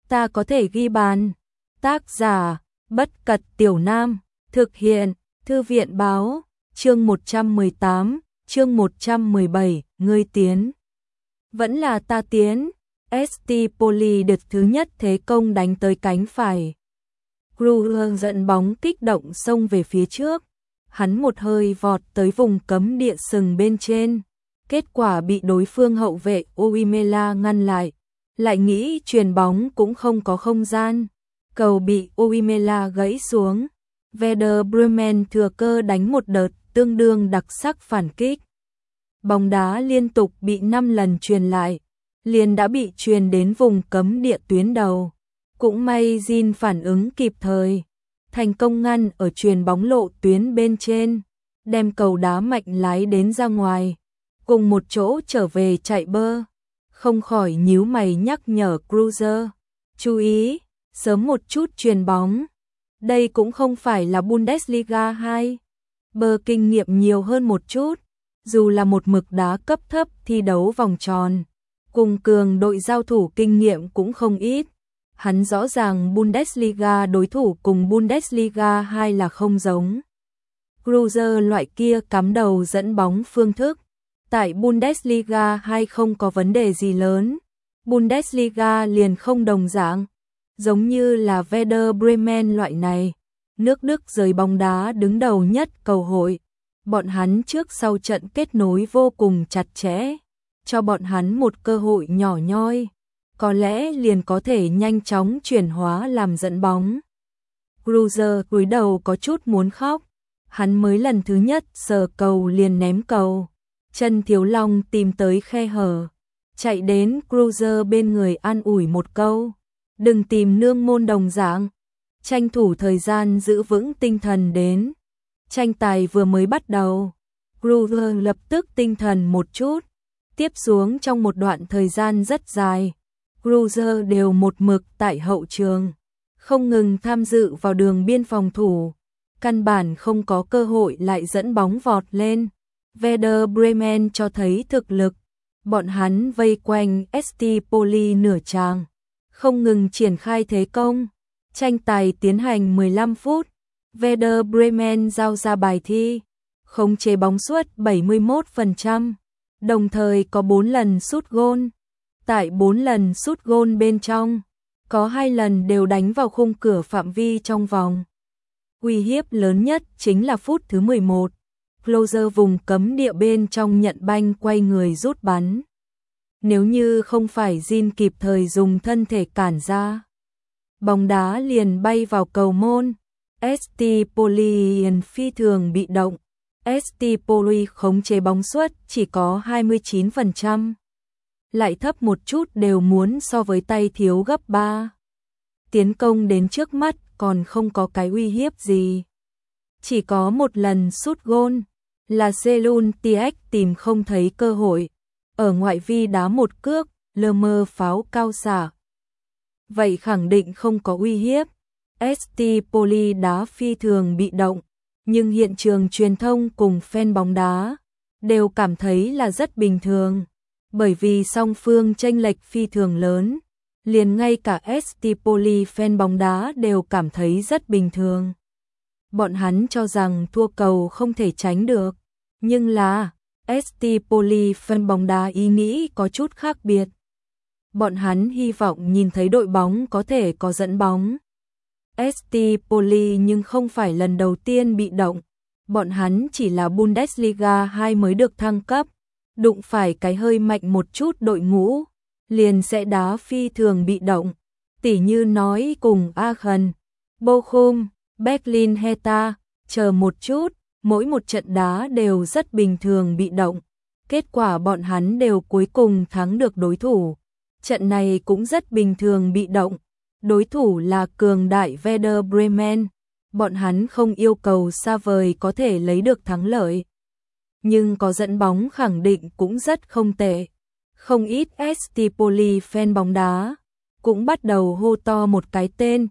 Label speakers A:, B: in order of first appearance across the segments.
A: ta có thể ghi bàn. Tác giả, Bất Cật Tiểu Nam, thực hiện, Thư viện Báo, chương 118, chương 117, ngươi tiến. Vẫn là ta tiến, ST Poli đợt thứ nhất thế công đánh tới cánh phải. Kruger dẫn bóng kích động xông về phía trước, hắn một hơi vọt tới vùng cấm địa sừng bên trên, kết quả bị đối phương hậu vệ Oimela ngăn lại nghĩ chuyền bóng cũng không có không gian, cầu bị Oimela gãy xuống. Werder Bremen thừa cơ đánh một đợt tương đương đặc sắc phản kích. Bóng đá liên tục bị 5 lần truyền lại, liền đã bị truyền đến vùng cấm địa tuyến đầu. Cũng may Jin phản ứng kịp thời, thành công ngăn ở chuyền bóng lộ tuyến bên trên, đem cầu đá mạnh lái đến ra ngoài, cùng một chỗ trở về chạy bơ. Không khỏi nhíu mày nhắc nhở Kruger, chú ý, sớm một chút chuyền bóng. Đây cũng không phải là Bundesliga 2, bơ kinh nghiệm nhiều hơn một chút, dù là một mực đá cấp thấp thi đấu vòng tròn, cùng cường đội giao thủ kinh nghiệm cũng không ít. Hắn rõ ràng Bundesliga đối thủ cùng Bundesliga 2 là không giống. Kruger loại kia cắm đầu dẫn bóng phương thức, tại Bundesliga 2 không có vấn đề gì lớn, Bundesliga liền không đồng dạng. Giống như là Werder Bremen loại này, nước Đức giới bóng đá đứng đầu nhất cầu hội, bọn hắn trước sau trận kết nối vô cùng chặt chẽ, cho bọn hắn một cơ hội nhỏ nhoi, có lẽ liền có thể nhanh chóng chuyển hóa làm dẫn bóng. Kruger cúi đầu có chút muốn khóc, hắn mới lần thứ nhất sờ cầu liền ném cầu, chân Thiếu Long tìm tới khe hở, chạy đến Kruger bên người an ủi một câu. Đừng tìm nương môn đồng dạng, tranh thủ thời gian giữ vững tinh thần đến. Tranh tài vừa mới bắt đầu, Kruger lập tức tinh thần một chút. Tiếp xuống trong một đoạn thời gian rất dài, Kruger đều một mực tại hậu trường, không ngừng tham dự vào đường biên phòng thủ, căn bản không có cơ hội lại dẫn bóng vọt lên. Werder Bremen cho thấy thực lực, bọn hắn vây quanh ST Poli nửa tràng, không ngừng triển khai thế công. Tranh tài tiến hành 15 phút, Werder Bremen giao ra bài thi, khống chế bóng suất 71%, đồng thời có 4 lần sút gôn. Tại 4 lần sút gôn bên trong, có 2 lần đều đánh vào khung cửa phạm vi trong vòng. Uy hiếp lớn nhất chính là phút thứ 11, Klose vùng cấm địa bên trong nhận banh quay người rút bắn. Nếu như không phải Jin kịp thời dùng thân thể cản ra, bóng đá liền bay vào cầu môn. ST Poli phi thường bị động, ST Poli khống chế bóng suất chỉ có 29%, lại thấp một chút đều muốn so với tay thiếu gấp 3. Tiến công đến trước mắt còn không có cái uy hiếp gì, chỉ có một lần sút gôn, là Selun Tiek tìm không thấy cơ hội, ở ngoại vi đá một cước, lơ mơ pháo cao xạ. Vậy khẳng định không có uy hiếp. ST Poli đá phi thường bị động, nhưng hiện trường truyền thông cùng fan bóng đá đều cảm thấy là rất bình thường, bởi vì song phương chênh lệch phi thường lớn, liền ngay cả ST Poli fan bóng đá đều cảm thấy rất bình thường. Bọn hắn cho rằng thua cầu không thể tránh được, nhưng là ST Poli fan bóng đá ý nghĩ có chút khác biệt. Bọn hắn hy vọng nhìn thấy đội bóng có thể có dẫn bóng. ST Poli nhưng không phải lần đầu tiên bị động, bọn hắn chỉ là Bundesliga 2 mới được thăng cấp, đụng phải cái hơi mạnh một chút đội ngũ, liền sẽ đá phi thường bị động, tỉ như nói cùng Aachen, Bochum, Berlin Hertha, chờ một chút, mỗi một trận đá đều rất bình thường bị động, kết quả bọn hắn đều cuối cùng thắng được đối thủ. Trận này cũng rất bình thường bị động, đối thủ là cường đại Werder Bremen, bọn hắn không yêu cầu xa vời có thể lấy được thắng lợi, nhưng có dẫn bóng khẳng định cũng rất không tệ. Không ít ST Poli fan bóng đá cũng bắt đầu hô to một cái tên,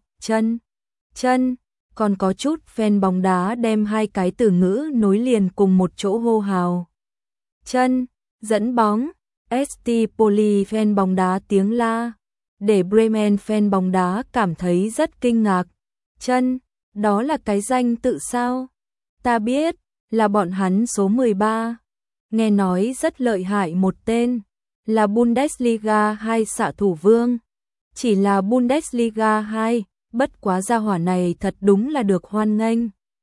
A: chân, còn có chút fan bóng đá đem hai cái từ ngữ nối liền cùng một chỗ hô hào. Chân, dẫn bóng, ST Poli fan bóng đá tiếng la, để Bremen fan bóng đá cảm thấy rất kinh ngạc. Chân, đó là cái danh tự sao? Ta biết, là bọn hắn số 13. Nghe nói rất lợi hại một tên, là Bundesliga 2 xạ thủ vương. Chỉ là Bundesliga 2, bất quá gia hỏa này thật đúng là được hoan nghênh.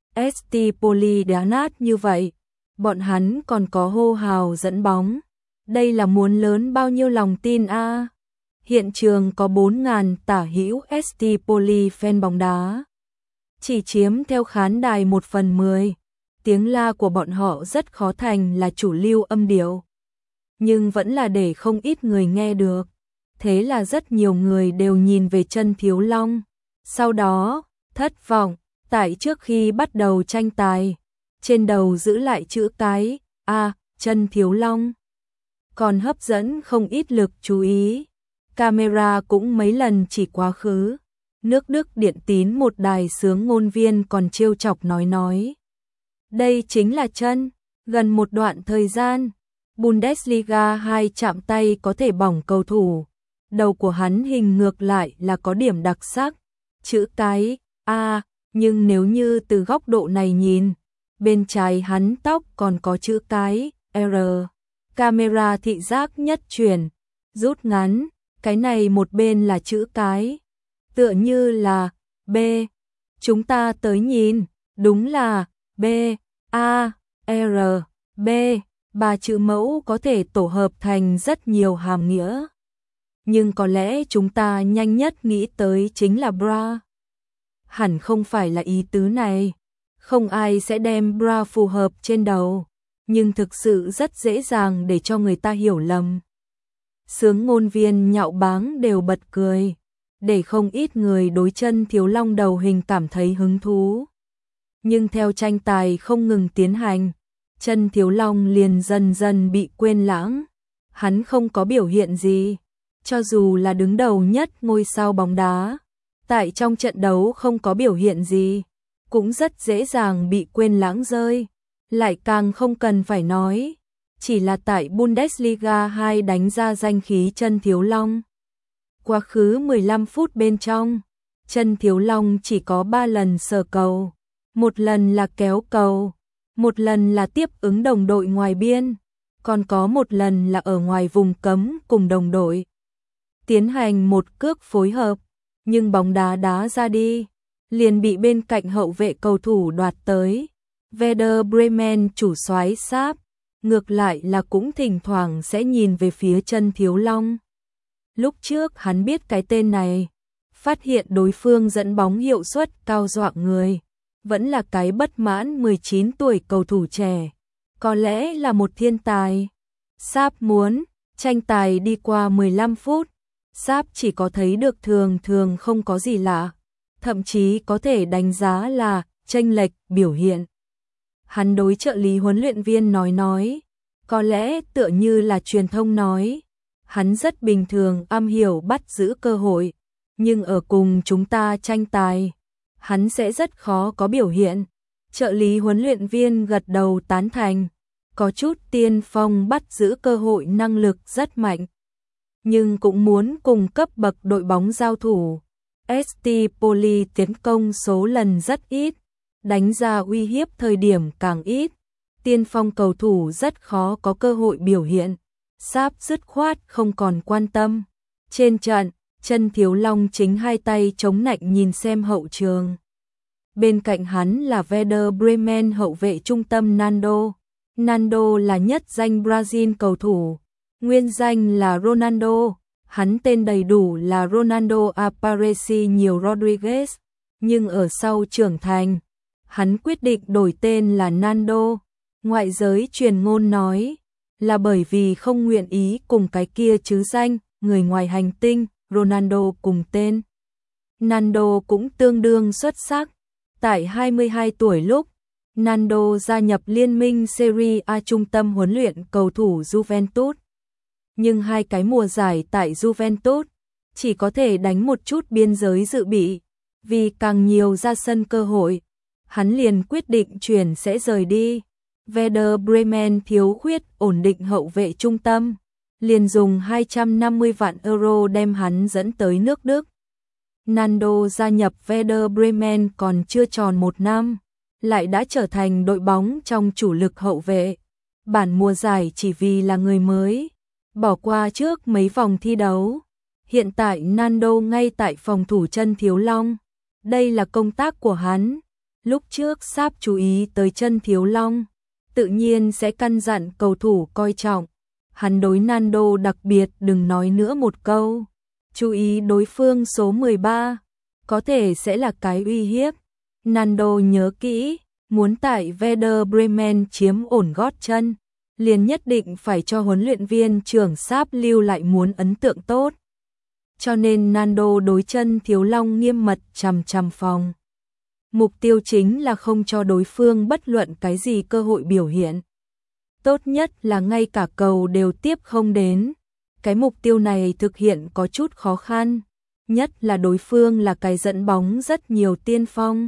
A: ST Poli đá nát như vậy, bọn hắn còn có hô hào dẫn bóng. Đây là muốn lớn bao nhiêu lòng tin a. Hiện trường có 4.000 tả hữu ST Poli fan bóng đá. Chỉ chiếm theo khán đài 1/10. Tiếng la của bọn họ rất khó thành là chủ lưu âm điệu. Nhưng vẫn là để không ít người nghe được. Thế là rất nhiều người đều nhìn về chân Thiếu Long. Sau đó, thất vọng, tại trước khi bắt đầu tranh tài, trên đầu giữ lại chữ cái chân Thiếu Long. Còn hấp dẫn không ít lực chú ý. Camera cũng mấy lần chỉ quá khứ. Nước Đức Điện Tín một đài sướng ngôn viên còn trêu chọc nói. Đây chính là chân, gần một đoạn thời gian. Bundesliga 2 chạm tay có thể bỏng cầu thủ. Đầu của hắn hình ngược lại là có điểm đặc sắc. Chữ cái A, nhưng nếu như từ góc độ này nhìn, bên trái hắn tóc còn có chữ cái R. Camera thị giác nhất chuyển, rút ngắn, cái này một bên là chữ cái, tựa như là B. Chúng ta tới nhìn, đúng là B, A, R, B, ba chữ mẫu có thể tổ hợp thành rất nhiều hàm nghĩa. Nhưng có lẽ chúng ta nhanh nhất nghĩ tới chính là bra. Hẳn không phải là ý tứ này. Không ai sẽ đem bra phù hợp trên đầu, nhưng thực sự rất dễ dàng để cho người ta hiểu lầm. Sướng ngôn viên nhạo báng đều bật cười, để không ít người đối chân Thiếu Long đầu hình cảm thấy hứng thú. Nhưng theo tranh tài không ngừng tiến hành, chân Thiếu Long liền dần dần bị quên lãng. Hắn không có biểu hiện gì, cho dù là đứng đầu nhất ngôi sao bóng đá, tại trong trận đấu không có biểu hiện gì, cũng rất dễ dàng bị quên lãng rơi. Lại càng không cần phải nói, chỉ là tại Bundesliga 2 đánh ra danh khí chân Thiếu Long. Quá khứ 15 phút bên trong, chân Thiếu Long chỉ có 3 lần sờ cầu, một lần là kéo cầu, một lần là tiếp ứng đồng đội ngoài biên, còn có một lần là ở ngoài vùng cấm cùng đồng đội tiến hành một cước phối hợp, nhưng bóng đá ra đi, liền bị bên cạnh hậu vệ cầu thủ đoạt tới. Werder Bremen chủ soái Sáp, ngược lại là cũng thỉnh thoảng sẽ nhìn về phía chân Thiếu Long. Lúc trước hắn biết cái tên này, phát hiện đối phương dẫn bóng hiệu suất cao dọa người, vẫn là cái bất mãn 19 tuổi cầu thủ trẻ, có lẽ là một thiên tài. Sáp muốn, tranh tài đi qua 15 phút, Sáp chỉ có thấy được thường không có gì lạ, thậm chí có thể đánh giá là chênh lệch biểu hiện. Hắn đối trợ lý huấn luyện viên nói, có lẽ tựa như là truyền thông nói, hắn rất bình thường am hiểu bắt giữ cơ hội, nhưng ở cùng chúng ta tranh tài, hắn sẽ rất khó có biểu hiện. Trợ lý huấn luyện viên gật đầu tán thành, có chút tiên phong bắt giữ cơ hội năng lực rất mạnh, nhưng cũng muốn cùng cấp bậc đội bóng giao thủ. ST Poli tiến công số lần rất ít, đánh ra uy hiếp thời điểm càng ít, tiên phong cầu thủ rất khó có cơ hội biểu hiện. Sáp dứt khoát không còn quan tâm. Trên trận, chân Thiếu Long chính hai tay chống nạnh nhìn xem hậu trường. Bên cạnh hắn là Werder Bremen hậu vệ trung tâm Nando. Nando là nhất danh Brazil cầu thủ, nguyên danh là Ronaldo. Hắn tên đầy đủ là Ronaldo Aparecido Rodrigues, nhưng ở sau trưởng thành, hắn quyết định đổi tên là Nando. Ngoại giới truyền ngôn nói là bởi vì không nguyện ý cùng cái kia chứ danh, người ngoài hành tinh, Ronaldo cùng tên. Nando cũng tương đương xuất sắc. Tại 22 tuổi lúc, Nando gia nhập liên minh Serie A trung tâm huấn luyện cầu thủ Juventus. Nhưng hai cái mùa giải tại Juventus, chỉ có thể đánh một chút biên giới dự bị, vì càng nhiều ra sân cơ hội, hắn liền quyết định chuyển sẽ rời đi. Werder Bremen thiếu khuyết ổn định hậu vệ trung tâm, liền dùng 250 vạn euro đem hắn dẫn tới nước Đức. Nando gia nhập Werder Bremen còn chưa tròn 1 năm, lại đã trở thành đội bóng trong chủ lực hậu vệ. Bản mùa giải chỉ vì là người mới, bỏ qua trước mấy vòng thi đấu. Hiện tại Nando ngay tại phòng thủ chân Thiếu Long. Đây là công tác của hắn. Lúc trước Sáp chú ý tới chân Thiếu Long, tự nhiên sẽ căn dặn cầu thủ coi trọng. Hắn đối Nando đặc biệt đừng nói nữa một câu. Chú ý đối phương số 13, có thể sẽ là cái uy hiếp. Nando nhớ kỹ, muốn tại Werder Bremen chiếm ổn gót chân, liền nhất định phải cho huấn luyện viên trưởng Sáp lưu lại muốn ấn tượng tốt. Cho nên Nando đối chân Thiếu Long nghiêm mật chằm chằm phòng. Mục tiêu chính là không cho đối phương bất luận cái gì cơ hội biểu hiện. Tốt nhất là ngay cả cầu đều tiếp không đến. Cái mục tiêu này thực hiện có chút khó khăn, nhất là đối phương là cái dẫn bóng rất nhiều tiên phong.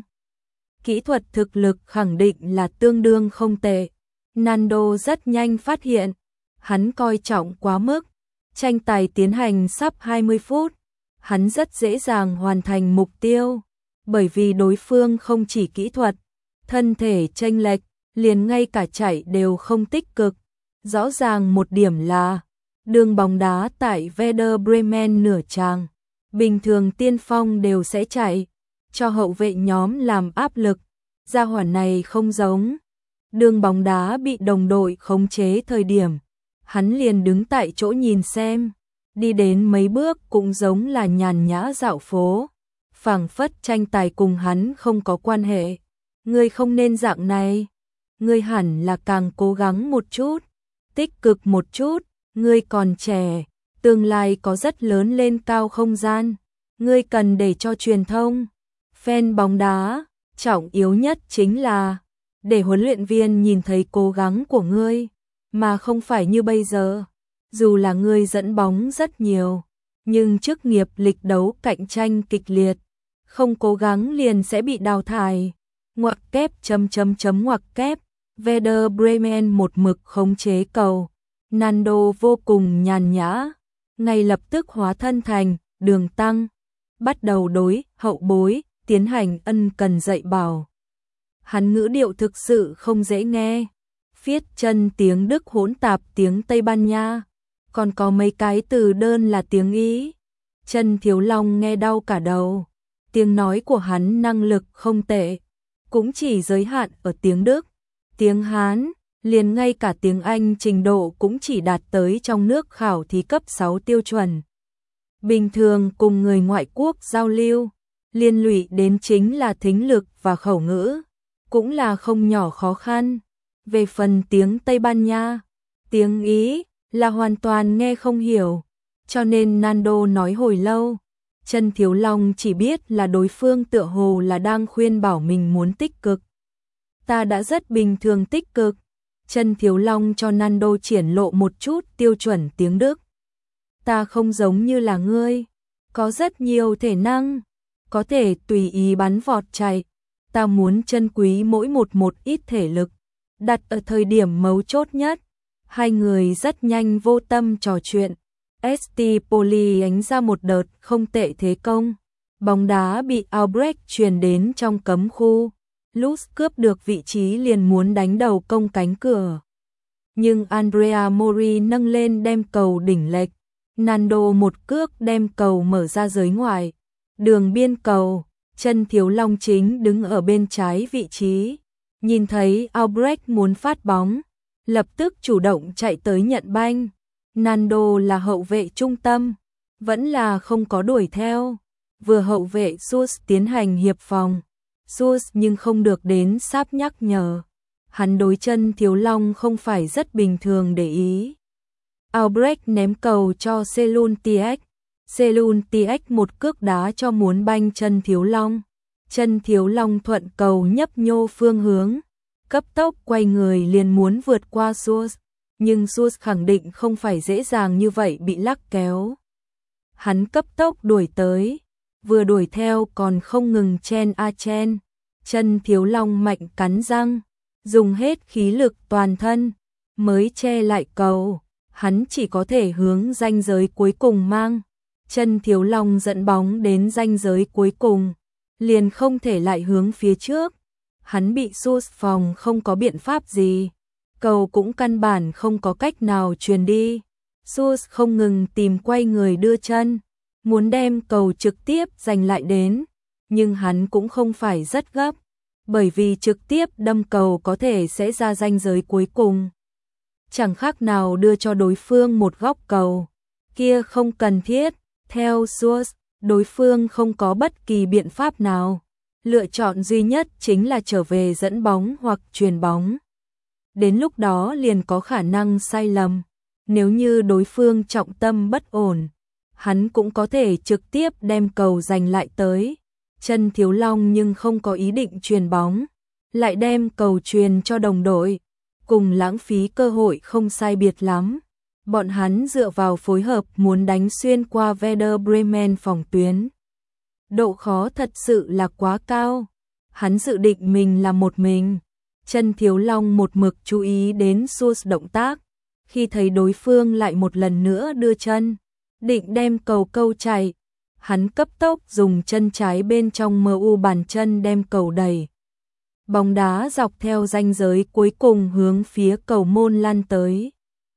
A: Kỹ thuật thực lực khẳng định là tương đương không tệ. Nando rất nhanh phát hiện, hắn coi trọng quá mức. Tranh tài tiến hành sắp 20 phút, hắn rất dễ dàng hoàn thành mục tiêu, bởi vì đối phương không chỉ kỹ thuật, thân thể chênh lệch, liền ngay cả chạy đều không tích cực. Rõ ràng một điểm là, đường bóng đá tại Werder Bremen nửa tràng, bình thường tiên phong đều sẽ chạy, cho hậu vệ nhóm làm áp lực. Gia hỏa này không giống. Đường bóng đá bị đồng đội khống chế thời điểm, hắn liền đứng tại chỗ nhìn xem, đi đến mấy bước cũng giống là nhàn nhã dạo phố, phảng phất tranh tài cùng hắn không có quan hệ. Ngươi không nên dạng này, ngươi hẳn là càng cố gắng một chút, tích cực một chút, ngươi còn trẻ, tương lai có rất lớn lên cao không gian, ngươi cần để cho truyền thông, fan bóng đá, trọng yếu nhất chính là để huấn luyện viên nhìn thấy cố gắng của ngươi, mà không phải như bây giờ. Dù là ngươi dẫn bóng rất nhiều, nhưng chức nghiệp lịch đấu cạnh tranh kịch liệt, không cố gắng liền sẽ bị đào thải. Ngoặc kép ngoặc kép, Werder Bremen một mực khống chế cầu. Nando vô cùng nhàn nhã, ngay lập tức hóa thân thành đường tăng, bắt đầu đối hậu bối tiến hành ân cần dạy bảo. Hắn ngữ điệu thực sự không dễ nghe, phiết chân tiếng Đức hỗn tạp tiếng Tây Ban Nha, còn có mấy cái từ đơn là tiếng Ý. Chân Thiếu Long nghe đau cả đầu. Tiếng nói của hắn năng lực không tệ, cũng chỉ giới hạn ở tiếng Đức, tiếng Hán, liền ngay cả tiếng Anh trình độ cũng chỉ đạt tới trong nước khảo thí cấp 6 tiêu chuẩn. Bình thường cùng người ngoại quốc giao lưu, liên lụy đến chính là thính lực và khẩu ngữ, cũng là không nhỏ khó khăn. Về phần tiếng Tây Ban Nha, tiếng Ý là hoàn toàn nghe không hiểu, cho nên Nando nói hồi lâu. Chân Thiếu Long chỉ biết là đối phương tựa hồ là đang khuyên bảo mình muốn tích cực. Ta đã rất bình thường tích cực. Chân Thiếu Long cho Nando triển lộ một chút tiêu chuẩn tiếng Đức. Ta không giống như là ngươi, có rất nhiều thể năng, có thể tùy ý bắn vọt chạy. Ta muốn trân quý mỗi một ít thể lực, đặt ở thời điểm mấu chốt nhất. Hai người rất nhanh vô tâm trò chuyện. ST Poli đánh ra một đợt không tệ thế công. Bóng đá bị Albrecht truyền đến trong cấm khu. Lutz cướp được vị trí liền muốn đánh đầu công cánh cửa. Nhưng Andrea Mori nâng lên đem cầu đỉnh lệch. Nando một cước đem cầu mở ra giới ngoài. Đường biên cầu, chân Thiếu Long chính đứng ở bên trái vị trí. Nhìn thấy Albrecht muốn phát bóng, lập tức chủ động chạy tới nhận banh. Nando là hậu vệ trung tâm, vẫn là không có đuổi theo. Vừa hậu vệ Sus tiến hành hiệp phòng. Sus nhưng không được đến Sáp nhắc nhở. Hắn đối chân Thiếu Long không phải rất bình thường để ý. Albrecht ném cầu cho Selun Tiek. Selun Tiek một cước đá cho muốn banh chân Thiếu Long. Chân Thiếu Long thuận cầu nhấp nhô phương hướng, cấp tốc quay người liền muốn vượt qua Sus. Nhưng Sus khẳng định không phải dễ dàng như vậy bị lắc kéo. Hắn cấp tốc đuổi tới, vừa đuổi theo còn không ngừng chen a chen. Chân Thiếu Long mạnh cắn răng, dùng hết khí lực toàn thân, mới che lại cầu. hắn chỉ có thể hướng ranh giới cuối cùng mang. Chân Thiếu Long dẫn bóng đến ranh giới cuối cùng, liền không thể lại hướng phía trước. Hắn bị sút phòng không có biện pháp gì. Cầu cũng căn bản không có cách nào truyền đi. Sút không ngừng tìm quay người đưa chân, muốn đem cầu trực tiếp giành lại đến. Nhưng hắn cũng không phải rất gấp, bởi vì trực tiếp đâm cầu có thể sẽ ra ranh giới cuối cùng. Chẳng khác nào đưa cho đối phương một góc cầu. Kia không cần thiết. Theo Sút, đối phương không có bất kỳ biện pháp nào. Lựa chọn duy nhất chính là trở về dẫn bóng hoặc chuyền bóng. Đến lúc đó liền có khả năng sai lầm. Nếu như đối phương trọng tâm bất ổn, hắn cũng có thể trực tiếp đem cầu giành lại tới. Chân Thiếu Long nhưng không có ý định chuyền bóng, lại đem cầu chuyền cho đồng đội, cùng lãng phí cơ hội không sai biệt lắm. Bọn hắn dựa vào phối hợp muốn đánh xuyên qua Werder Bremen phòng tuyến. Độ khó thật sự là quá cao. Hắn dự định mình là một mình. Chân Thiếu Long một mực chú ý đến Sút động tác. Khi thấy đối phương lại một lần nữa đưa chân, định đem cầu câu chạy, hắn cấp tốc dùng chân trái bên trong MU bàn chân đem cầu đẩy. Bóng đá dọc theo ranh giới cuối cùng hướng phía cầu môn lan tới.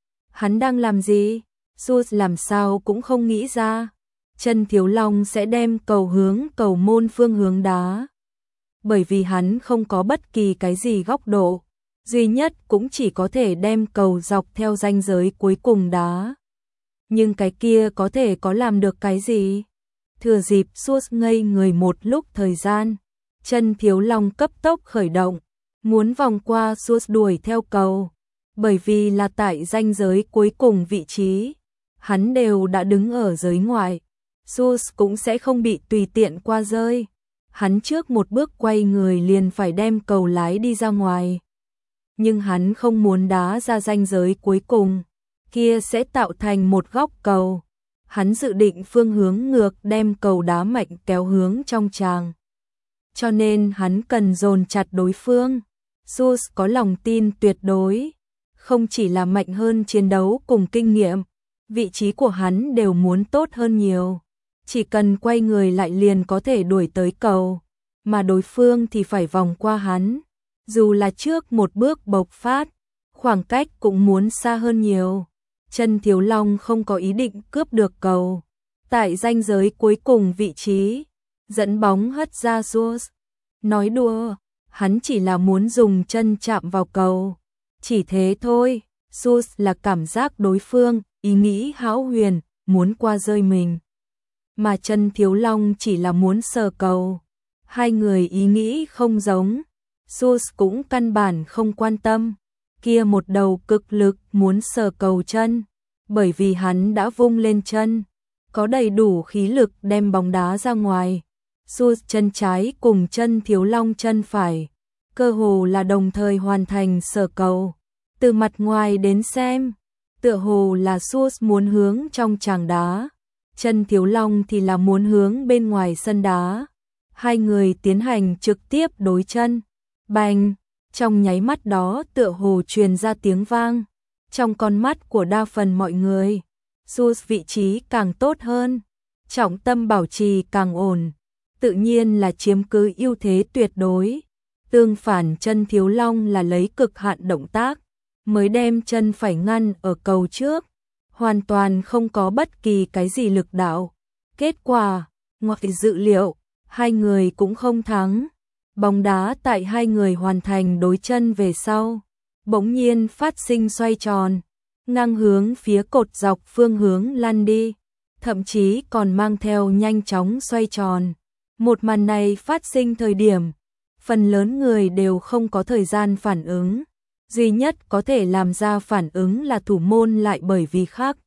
A: Hắn đang làm gì? Sút làm sao cũng không nghĩ ra. Chân Thiếu Long sẽ đem cầu hướng cầu môn phương hướng đá. Bởi vì hắn không có bất kỳ cái gì góc độ, duy nhất cũng chỉ có thể đem cầu dọc theo ranh giới cuối cùng đá. Nhưng cái kia có thể có làm được cái gì? Thừa dịp Sút ngây người một lúc thời gian, Chân Thiếu Long cấp tốc khởi động, muốn vòng qua Sút đuổi theo cầu. Bởi vì là tại ranh giới cuối cùng vị trí, hắn đều đã đứng ở giới ngoại, Sút cũng sẽ không bị tùy tiện qua rơi. Hắn trước một bước quay người liền phải đem cầu lái đi ra ngoài. Nhưng hắn không muốn đá ra ranh giới cuối cùng, kia sẽ tạo thành một góc cầu. Hắn dự định phương hướng ngược đem cầu đá mạnh kéo hướng trong tràng. Cho nên hắn cần dồn chặt đối phương. Sút có lòng tin tuyệt đối, không chỉ là mạnh hơn chiến đấu cùng kinh nghiệm, vị trí của hắn đều muốn tốt hơn nhiều. Chỉ cần quay người lại liền có thể đuổi tới cầu, mà đối phương thì phải vòng qua hắn. Dù là trước một bước bộc phát, khoảng cách cũng muốn xa hơn nhiều. Chân Thiếu Long không có ý định cướp được cầu. Tại ranh giới cuối cùng vị trí, dẫn bóng hất ra Sút. Nói đùa, hắn chỉ là muốn dùng chân chạm vào cầu. Chỉ thế thôi. Sút là cảm giác đối phương, ý nghĩ hão huyền, muốn qua rơi mình. Mà Chân Thiếu Long chỉ là muốn sờ cầu. Hai người ý nghĩ không giống. Sút cũng căn bản không quan tâm. Kia một đầu cực lực muốn sờ cầu chân. Bởi vì hắn đã vung lên chân, có đầy đủ khí lực đem bóng đá ra ngoài. Sút chân trái cùng Chân Thiếu Long chân phải, cơ hồ là đồng thời hoàn thành sờ cầu. Từ mặt ngoài đến xem, tựa hồ là Sút muốn hướng trong tràng đá, Chân Thiếu Long thì là muốn hướng bên ngoài sân đá. Hai người tiến hành trực tiếp đối chân. Bành! Trong nháy mắt đó tựa hồ truyền ra tiếng vang. Trong con mắt của đa phần mọi người, Sút vị trí càng tốt hơn, trọng tâm bảo trì càng ổn, tự nhiên là chiếm cứ ưu thế tuyệt đối. Tương phản Chân Thiếu Long là lấy cực hạn động tác, mới đem chân phải ngăn ở cầu trước, hoàn toàn không có bất kỳ cái gì lực đạo. Kết quả, ngoài dự liệu, hai người cũng không thắng. Bóng đá tại hai người hoàn thành đối chân về sau, bỗng nhiên phát sinh xoay tròn, ngang hướng phía cột dọc phương hướng lăn đi, thậm chí còn mang theo nhanh chóng xoay tròn. Một màn này phát sinh thời điểm, phần lớn người đều không có thời gian phản ứng, duy nhất có thể làm ra phản ứng là thủ môn lại bởi vì khác.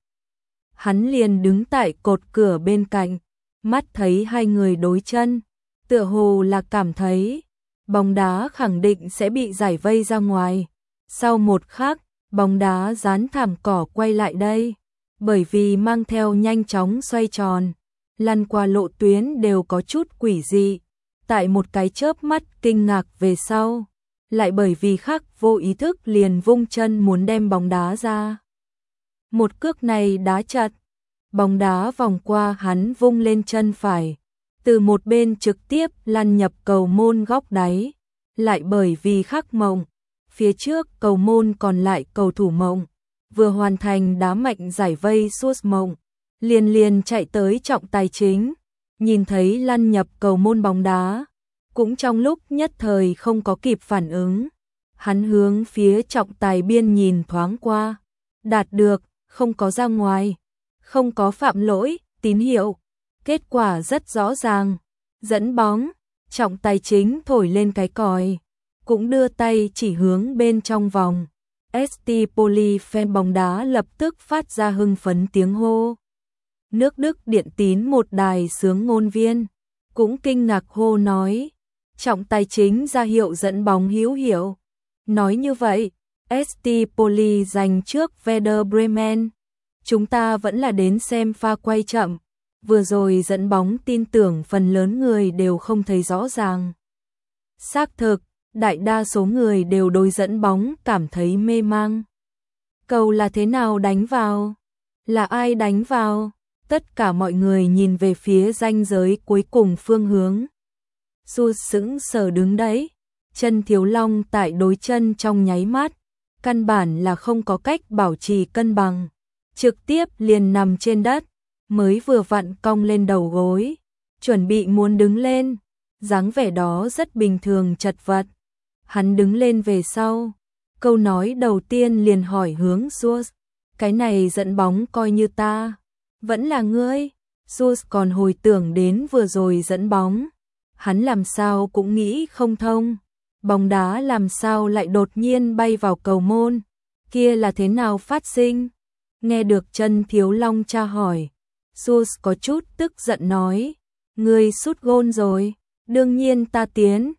A: Hắn liền đứng tại cột cửa bên cạnh, mắt thấy hai người đối chân, tựa hồ là cảm thấy bóng đá khẳng định sẽ bị giải vây ra ngoài. Sau một khắc, bóng đá dán thảm cỏ quay lại đây, bởi vì mang theo nhanh chóng xoay tròn, lăn qua lộ tuyến đều có chút quỷ dị. Tại một cái chớp mắt kinh ngạc về sau, lại bởi vì khắc vô ý thức liền vung chân muốn đem bóng đá ra. Một cước này đá chặt, bóng đá vòng qua hắn vung lên chân phải, từ một bên trực tiếp lăn nhập cầu môn góc đáy. Lại bởi vì khắc mộng, phía trước cầu môn còn lại cầu thủ Mộng, vừa hoàn thành đá mạnh giải vây sút Mộng, liền chạy tới trọng tài chính, nhìn thấy lăn nhập cầu môn bóng đá, cũng trong lúc nhất thời không có kịp phản ứng. Hắn hướng phía trọng tài biên nhìn thoáng qua, đạt được, không có ra ngoài, không có phạm lỗi, tín hiệu. Kết quả rất rõ ràng, dẫn bóng, trọng tài chính thổi lên cái còi, cũng đưa tay chỉ hướng bên trong vòng. ST Poli fan bóng đá lập tức phát ra hưng phấn tiếng hô. Nước Đức Điện Tín một đài xướng ngôn viên, cũng kinh ngạc hô nói, trọng tài chính ra hiệu dẫn bóng hữu hiệu. Nói như vậy, ST Poli giành trước Werder Bremen. Chúng ta vẫn là đến xem pha quay chậm. Vừa rồi dẫn bóng tin tưởng phần lớn người đều không thấy rõ ràng. Xác thực, đại đa số người đều đối dẫn bóng cảm thấy mê mang. Cầu là thế nào đánh vào? Là ai đánh vào? Tất cả mọi người nhìn về phía ranh giới cuối cùng phương hướng. Su sững sờ đứng đấy, chân Thiếu Long tại đối chân trong nháy mắt, căn bản là không có cách bảo trì cân bằng, trực tiếp liền nằm trên đất, mới vừa vặn cong lên đầu gối, chuẩn bị muốn đứng lên, dáng vẻ đó rất bình thường chật vật. Hắn đứng lên về sau, câu nói đầu tiên liền hỏi hướng Sus, cái này dẫn bóng coi như ta, vẫn là ngươi. Sus còn hồi tưởng đến vừa rồi dẫn bóng, hắn làm sao cũng nghĩ không thông, bóng đá làm sao lại đột nhiên bay vào cầu môn, kia là thế nào phát sinh? Nghe được chân Thiếu Long tra hỏi, Sus có chút tức giận nói, ngươi sút gôn rồi, đương nhiên ta tiến,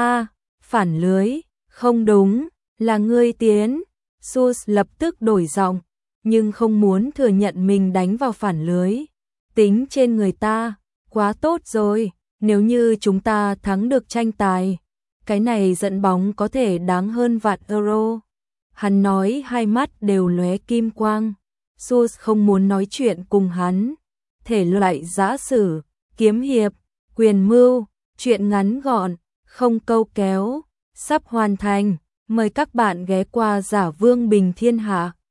A: phản lưới, không đúng, là ngươi tiến. Sus lập tức đổi giọng, nhưng không muốn thừa nhận mình đánh vào phản lưới. Tính trên người ta, quá tốt rồi, nếu như chúng ta thắng được tranh tài, cái này dẫn bóng có thể đáng hơn vạn euro. Hắn nói hai mắt đều lóe kim quang. Sus không muốn nói chuyện cùng hắn. Thể loại giã sử, kiếm hiệp, quyền mưu, chuyện ngắn gọn, không câu kéo, sắp hoàn thành. Mời các bạn ghé qua Giả Vương Bình Thiên Hạ.